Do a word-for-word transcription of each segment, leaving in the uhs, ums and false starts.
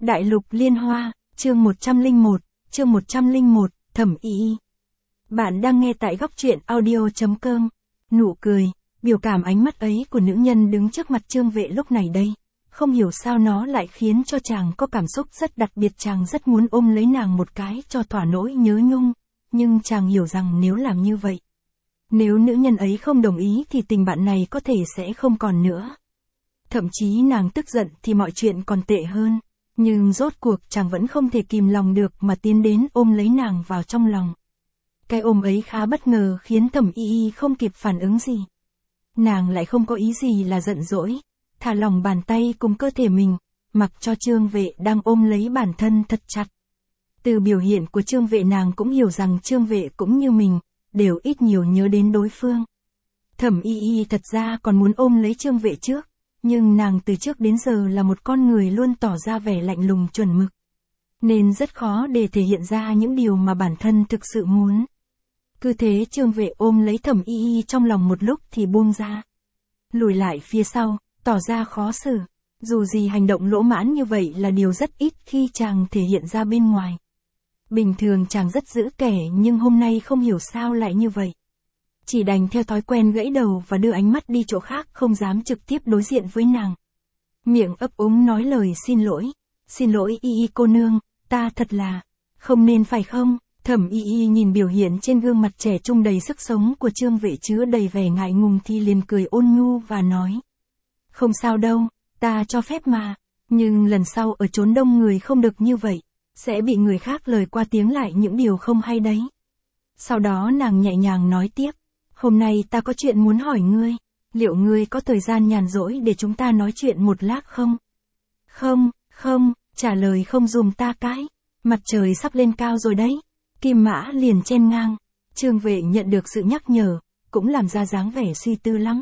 Đại lục liên hoa, chương một trăm lẻ một, chương một trăm lẻ một, Thẩm Y Y. Bạn đang nghe tại góc truyện audio chấm com. Nụ cười, biểu cảm ánh mắt ấy của nữ nhân đứng trước mặt Trương Vệ lúc này đây. Không hiểu sao nó lại khiến cho chàng có cảm xúc rất đặc biệt, chàng rất muốn ôm lấy nàng một cái cho thỏa nỗi nhớ nhung, nhưng chàng hiểu rằng nếu làm như vậy, nếu nữ nhân ấy không đồng ý thì tình bạn này có thể sẽ không còn nữa. Thậm chí nàng tức giận thì mọi chuyện còn tệ hơn. Nhưng rốt cuộc chàng vẫn không thể kìm lòng được mà tiến đến ôm lấy nàng vào trong lòng. Cái ôm ấy khá bất ngờ khiến Thẩm Y Y không kịp phản ứng gì. Nàng lại không có ý gì là giận dỗi, thả lòng bàn tay cùng cơ thể mình, mặc cho Trương Vệ đang ôm lấy bản thân thật chặt. Từ biểu hiện của Trương Vệ nàng cũng hiểu rằng Trương Vệ cũng như mình, đều ít nhiều nhớ đến đối phương. Thẩm Y Y thật ra còn muốn ôm lấy Trương Vệ trước. Nhưng nàng từ trước đến giờ là một con người luôn tỏ ra vẻ lạnh lùng chuẩn mực. Nên rất khó để thể hiện ra những điều mà bản thân thực sự muốn. Cứ thế Trương Vệ ôm lấy Thẩm Y Y trong lòng một lúc thì buông ra. Lùi lại phía sau, tỏ ra khó xử. Dù gì hành động lỗ mãn như vậy là điều rất ít khi chàng thể hiện ra bên ngoài. Bình thường chàng rất giữ kẻ nhưng hôm nay không hiểu sao lại như vậy. Chỉ đành theo thói quen gãy đầu và đưa ánh mắt đi chỗ khác, không dám trực tiếp đối diện với nàng. Miệng ấp úng nói lời xin lỗi. Xin lỗi Y Y cô nương, ta thật là không nên phải không? Thẩm Y Y nhìn biểu hiện trên gương mặt trẻ trung đầy sức sống của Trương Vệ chứa đầy vẻ ngại ngùng thì liền cười ôn nhu và nói. Không sao đâu, ta cho phép mà. Nhưng lần sau ở chốn đông người không được như vậy. Sẽ bị người khác lời qua tiếng lại những điều không hay đấy. Sau đó nàng nhẹ nhàng nói tiếp. Hôm nay ta có chuyện muốn hỏi ngươi, liệu ngươi có thời gian nhàn rỗi để chúng ta nói chuyện một lát không? Không, không, trả lời không dùm ta cái, mặt trời sắp lên cao rồi đấy. Kim Mã liền chen ngang. Trương Vệ nhận được sự nhắc nhở, cũng làm ra dáng vẻ suy tư lắm.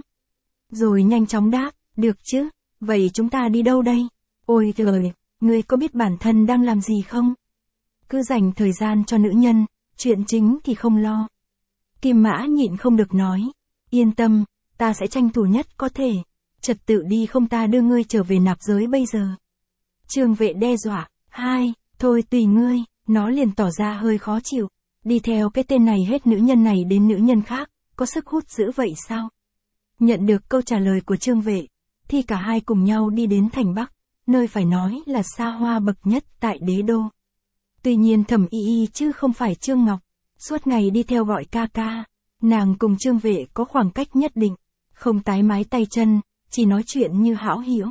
Rồi nhanh chóng đáp, được chứ, vậy chúng ta đi đâu đây? Ôi trời, ngươi có biết bản thân đang làm gì không? Cứ dành thời gian cho nữ nhân, chuyện chính thì không lo. Kim Mã nhịn không được nói, yên tâm, ta sẽ tranh thủ nhất có thể, trật tự đi không ta đưa ngươi trở về nạp giới bây giờ. Trương Vệ đe dọa, hai, thôi tùy ngươi, nó liền tỏ ra hơi khó chịu, đi theo cái tên này hết nữ nhân này đến nữ nhân khác, có sức hút dữ vậy sao? Nhận được câu trả lời của Trương Vệ, thì cả hai cùng nhau đi đến thành Bắc, nơi phải nói là xa hoa bậc nhất tại đế đô. Tuy nhiên Thẩm Y Y chứ không phải Trương Ngọc. Suốt ngày đi theo gọi ca ca, nàng cùng Trương Vệ có khoảng cách nhất định, không tái mái tay chân, chỉ nói chuyện như hão hữu.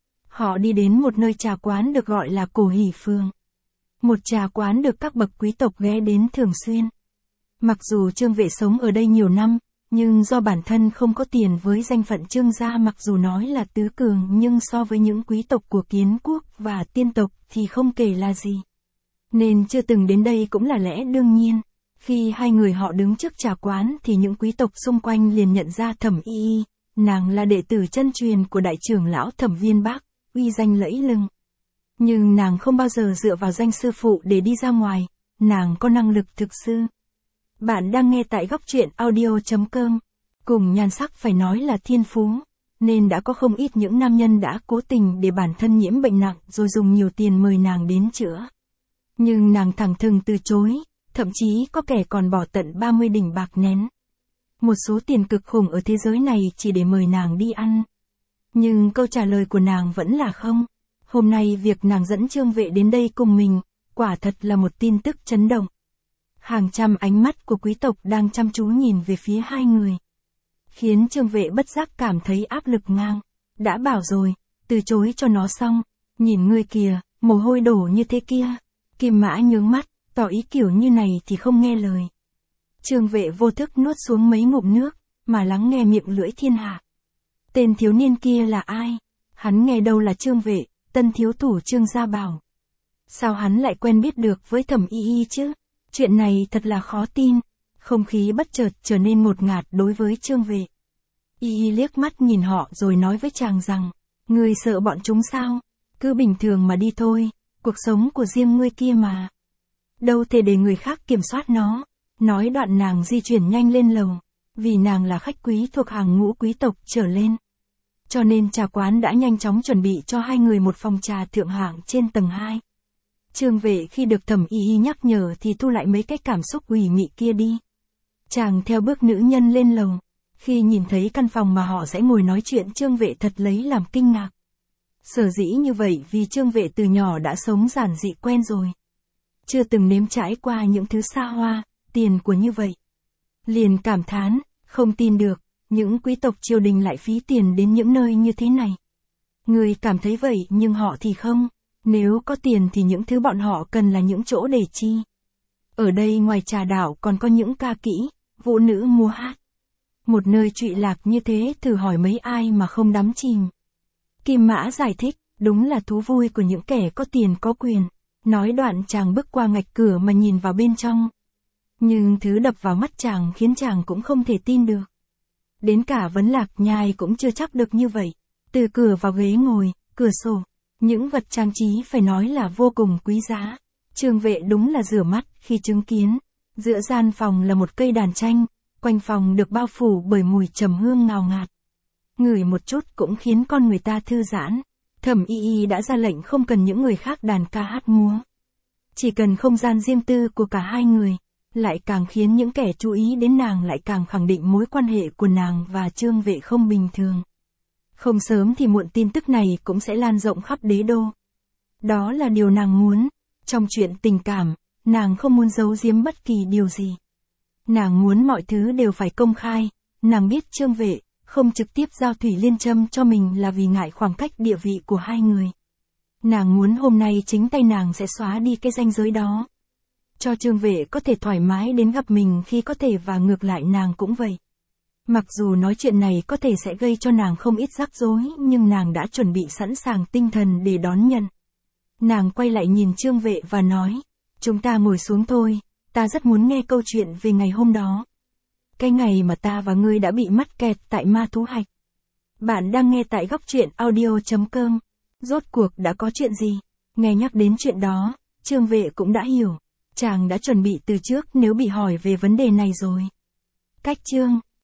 Họ đi đến một nơi trà quán được gọi là Cổ Hỷ Phường. Một trà quán được các bậc quý tộc ghé đến thường xuyên. Mặc dù Trương Vệ sống ở đây nhiều năm, nhưng do bản thân không có tiền với danh phận Trương gia, mặc dù nói là tứ cường nhưng so với những quý tộc của Kiến quốc và tiên tộc thì không kể là gì. Nên chưa từng đến đây cũng là lẽ đương nhiên. Khi hai người họ đứng trước trà quán thì những quý tộc xung quanh liền nhận ra Thẩm Y Y, nàng là đệ tử chân truyền của đại trưởng lão Thẩm Viên Bác, uy danh lẫy lừng. Nhưng nàng không bao giờ dựa vào danh sư phụ để đi ra ngoài, nàng có năng lực thực sư. Bạn đang nghe tại góc truyện audio chấm com. Cùng nhan sắc phải nói là thiên phú, nên đã có không ít những nam nhân đã cố tình để bản thân nhiễm bệnh nặng rồi dùng nhiều tiền mời nàng đến chữa. Nhưng nàng thẳng thừng từ chối. Thậm chí có kẻ còn bỏ tận ba mươi đỉnh bạc nén. Một số tiền cực khủng ở thế giới này chỉ để mời nàng đi ăn. Nhưng câu trả lời của nàng vẫn là không. Hôm nay việc nàng dẫn Trương Vệ đến đây cùng mình, quả thật là một tin tức chấn động. Hàng trăm ánh mắt của quý tộc đang chăm chú nhìn về phía hai người. Khiến Trương Vệ bất giác cảm thấy áp lực ngang. Đã bảo rồi, từ chối cho nó xong. Nhìn ngươi kìa, mồ hôi đổ như thế kia. Kim Mã nhướng mắt. Tỏ ý kiểu như này thì không nghe lời. Trương Vệ vô thức nuốt xuống mấy ngụm nước, mà lắng nghe miệng lưỡi thiên hạ. Tên thiếu niên kia là ai? Hắn nghe đâu là Trương Vệ, tân thiếu thủ Trương gia bảo. Sao hắn lại quen biết được với Thẩm Y Y chứ? Chuyện này thật là khó tin. Không khí bất chợt trở nên ngột ngạt đối với Trương Vệ. Y Y liếc mắt nhìn họ rồi nói với chàng rằng, ngươi sợ bọn chúng sao? Cứ bình thường mà đi thôi, cuộc sống của riêng ngươi kia mà. Đâu thể để người khác kiểm soát nó. Nói đoạn nàng di chuyển nhanh lên lầu. Vì nàng là khách quý thuộc hàng ngũ quý tộc trở lên. cho nên trà quán đã nhanh chóng chuẩn bị cho hai người một phòng trà thượng hạng trên tầng hai. Trương Vệ khi được Thẩm Y Y nhắc nhở thì thu lại mấy cái cảm xúc ủy mị kia đi. Chàng theo bước nữ nhân lên lầu. Khi nhìn thấy căn phòng mà họ sẽ ngồi nói chuyện, Trương Vệ thật lấy làm kinh ngạc. Sở dĩ như vậy vì Trương Vệ từ nhỏ đã sống giản dị quen rồi. Chưa từng nếm trải qua những thứ xa hoa, tiền của như vậy. Liền cảm thán, không tin được, những quý tộc triều đình lại phí tiền đến những nơi như thế này. Người cảm thấy vậy nhưng họ thì không. Nếu có tiền thì những thứ bọn họ cần là những chỗ để chi. Ở đây ngoài trà đạo còn có những ca kỹ, vũ nữ múa hát. Một nơi trụy lạc như thế thử hỏi mấy ai mà không đắm chìm. Kim Mã giải thích, đúng là thú vui của những kẻ có tiền có quyền. Nói đoạn chàng bước qua ngạch cửa mà nhìn vào bên trong. Nhưng thứ đập vào mắt chàng khiến chàng cũng không thể tin được. Đến cả Vấn Lạc Nhai cũng chưa chắc được như vậy. Từ cửa vào ghế ngồi, cửa sổ, những vật trang trí phải nói là vô cùng quý giá. Trương Vệ đúng là rửa mắt khi chứng kiến. Giữa gian phòng là một cây đàn tranh, quanh phòng được bao phủ bởi mùi trầm hương ngào ngạt. Ngửi một chút cũng khiến con người ta thư giãn. Thẩm Y Y đã ra lệnh không cần những người khác đàn ca hát múa. Chỉ cần không gian riêng tư của cả hai người, lại càng khiến những kẻ chú ý đến nàng lại càng khẳng định mối quan hệ của nàng và Trương Vệ không bình thường. Không sớm thì muộn tin tức này cũng sẽ lan rộng khắp đế đô. Đó là điều nàng muốn. Trong chuyện tình cảm, nàng không muốn giấu giếm bất kỳ điều gì. Nàng muốn mọi thứ đều phải công khai. Nàng biết Trương Vệ không trực tiếp giao thủy liên châm cho mình là vì ngại khoảng cách địa vị của hai người. Nàng muốn hôm nay chính tay nàng sẽ xóa đi cái ranh giới đó. Cho Trương Vệ có thể thoải mái đến gặp mình khi có thể và ngược lại nàng cũng vậy. Mặc dù nói chuyện này có thể sẽ gây cho nàng không ít rắc rối nhưng nàng đã chuẩn bị sẵn sàng tinh thần để đón nhận. Nàng quay lại nhìn Trương Vệ và nói, chúng ta ngồi xuống thôi, ta rất muốn nghe câu chuyện về ngày hôm đó. Cái ngày mà ta và ngươi đã bị mắc kẹt tại ma thú hạch. Bạn đang nghe tại góc truyện audio chấm com. Rốt cuộc đã có chuyện gì? Nghe nhắc đến chuyện đó, Trương Vệ cũng đã hiểu. Chàng đã chuẩn bị từ trước nếu bị hỏi về vấn đề này rồi. Cách chương